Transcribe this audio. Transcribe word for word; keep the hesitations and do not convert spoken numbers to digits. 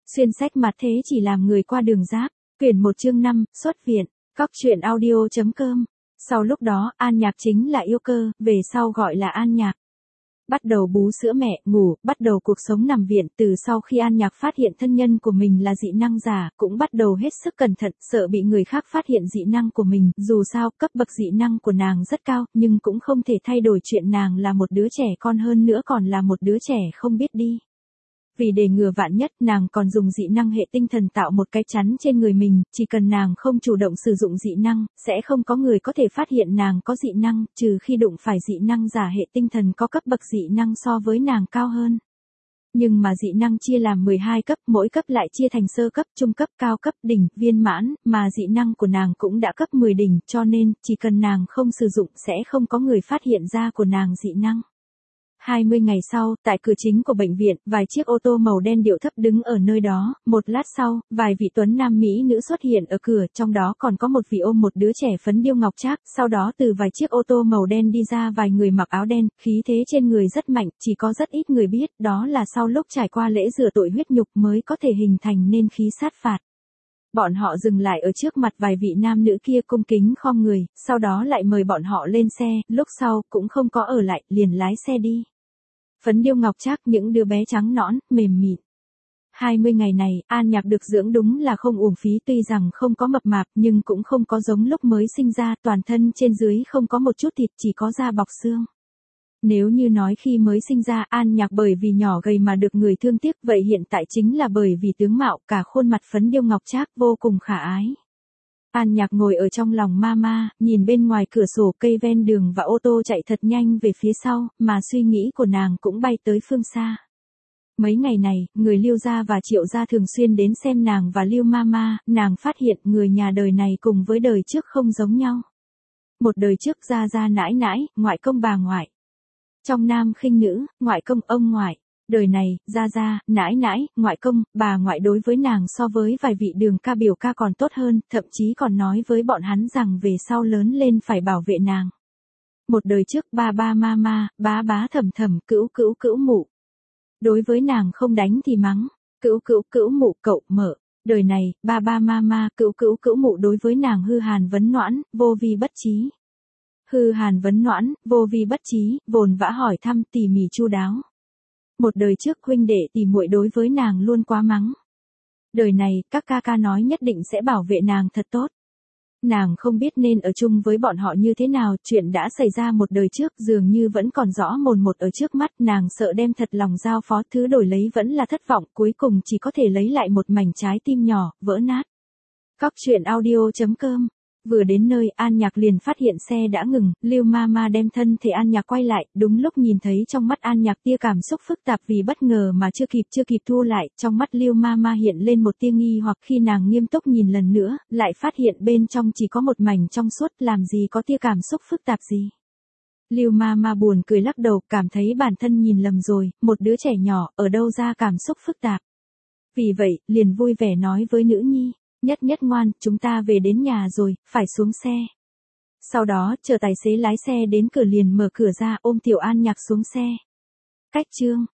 Xuyên sách mặt thế chỉ làm người qua đường giáp. Quyển một chương năm, xuất viện. Cóc truyện audio chấm com. Sau lúc đó, An Nhạc chính là yêu cơ, về sau gọi là An Nhạc. Bắt đầu bú sữa mẹ, ngủ, bắt đầu cuộc sống nằm viện. Từ sau khi An Nhạc phát hiện thân nhân của mình là dị năng giả, cũng bắt đầu hết sức cẩn thận, sợ bị người khác phát hiện dị năng của mình. Dù sao, cấp bậc dị năng của nàng rất cao, nhưng cũng không thể thay đổi chuyện nàng là một đứa trẻ con, hơn nữa còn là một đứa trẻ không biết đi. Vì để ngừa vạn nhất, nàng còn dùng dị năng hệ tinh thần tạo một cái chắn trên người mình, chỉ cần nàng không chủ động sử dụng dị năng, sẽ không có người có thể phát hiện nàng có dị năng, trừ khi đụng phải dị năng giả hệ tinh thần có cấp bậc dị năng so với nàng cao hơn. Nhưng mà dị năng chia làm mười hai cấp, mỗi cấp lại chia thành sơ cấp, trung cấp, cao cấp, đỉnh, viên mãn, mà dị năng của nàng cũng đã cấp mười đỉnh, cho nên, chỉ cần nàng không sử dụng sẽ không có người phát hiện ra của nàng dị năng. hai mươi ngày sau, tại cửa chính của bệnh viện, vài chiếc ô tô màu đen điệu thấp đứng ở nơi đó, một lát sau, vài vị tuấn nam mỹ nữ xuất hiện ở cửa, trong đó còn có một vị ôm một đứa trẻ phấn điêu ngọc trác, sau đó từ vài chiếc ô tô màu đen đi ra vài người mặc áo đen, khí thế trên người rất mạnh, chỉ có rất ít người biết, đó là sau lúc trải qua lễ rửa tội huyết nhục mới có thể hình thành nên khí sát phạt. Bọn họ dừng lại ở trước mặt vài vị nam nữ kia cung kính khom người, sau đó lại mời bọn họ lên xe, lúc sau, cũng không có ở lại, liền lái xe đi. Phấn điêu ngọc trác, những đứa bé trắng nõn, mềm mịn. hai mươi ngày này, An Nhạc được dưỡng đúng là không uổng phí, tuy rằng không có mập mạp, nhưng cũng không có giống lúc mới sinh ra, toàn thân trên dưới không có một chút thịt, chỉ có da bọc xương. Nếu như nói khi mới sinh ra An Nhạc bởi vì nhỏ gầy mà được người thương tiếc, vậy hiện tại chính là bởi vì tướng mạo, cả khuôn mặt phấn điêu ngọc trác vô cùng khả ái. An Nhạc ngồi ở trong lòng mama, nhìn bên ngoài cửa sổ cây ven đường và ô tô chạy thật nhanh về phía sau, mà suy nghĩ của nàng cũng bay tới phương xa. Mấy ngày này, người Lưu gia và Triệu gia thường xuyên đến xem nàng và Lưu mama, nàng phát hiện người nhà đời này cùng với đời trước không giống nhau. Một đời trước gia gia nãi nãi, ngoại công bà ngoại. Trong nam khinh nữ, ngoại công ông ngoại. Đời này, gia gia, nãi nãi, ngoại công, bà ngoại đối với nàng so với vài vị đường ca biểu ca còn tốt hơn, thậm chí còn nói với bọn hắn rằng về sau lớn lên phải bảo vệ nàng. Một đời trước ba ba mama, bá bá thầm thầm, cữu cữu cữu mụ. Đối với nàng không đánh thì mắng, cữu cữu cữu mụ cậu mở. Đời này, ba ba mama, cữu cữu cữu mụ đối với nàng hư hàn vấn noãn, vô vi bất trí. Hư hàn vấn noãn, vô vi bất trí, vồn vã hỏi thăm tỉ mỉ chu đáo. Một đời trước huynh đệ tỉ muội đối với nàng luôn quá mắng. Đời này, các ca ca nói nhất định sẽ bảo vệ nàng thật tốt. Nàng không biết nên ở chung với bọn họ như thế nào, chuyện đã xảy ra một đời trước dường như vẫn còn rõ mồn một ở trước mắt, nàng sợ đem thật lòng giao phó, thứ đổi lấy vẫn là thất vọng, cuối cùng chỉ có thể lấy lại một mảnh trái tim nhỏ, vỡ nát. Cóc truyện audio chấm com. Vừa đến nơi, An Nhạc liền phát hiện xe đã ngừng, Lưu mama đem thân thể An Nhạc quay lại, đúng lúc nhìn thấy trong mắt An Nhạc tia cảm xúc phức tạp vì bất ngờ mà chưa kịp chưa kịp thu lại, trong mắt Lưu mama hiện lên một tia nghi hoặc, khi nàng nghiêm túc nhìn lần nữa, lại phát hiện bên trong chỉ có một mảnh trong suốt, làm gì có tia cảm xúc phức tạp gì. Lưu mama buồn cười lắc đầu, cảm thấy bản thân nhìn lầm rồi, một đứa trẻ nhỏ, ở đâu ra cảm xúc phức tạp. Vì vậy, liền vui vẻ nói với nữ nhi. Nhất nhất ngoan, chúng ta về đến nhà rồi, phải xuống xe. Sau đó, chờ tài xế lái xe đến cửa liền mở cửa ra ôm tiểu An Nhạc xuống xe. Cách chương.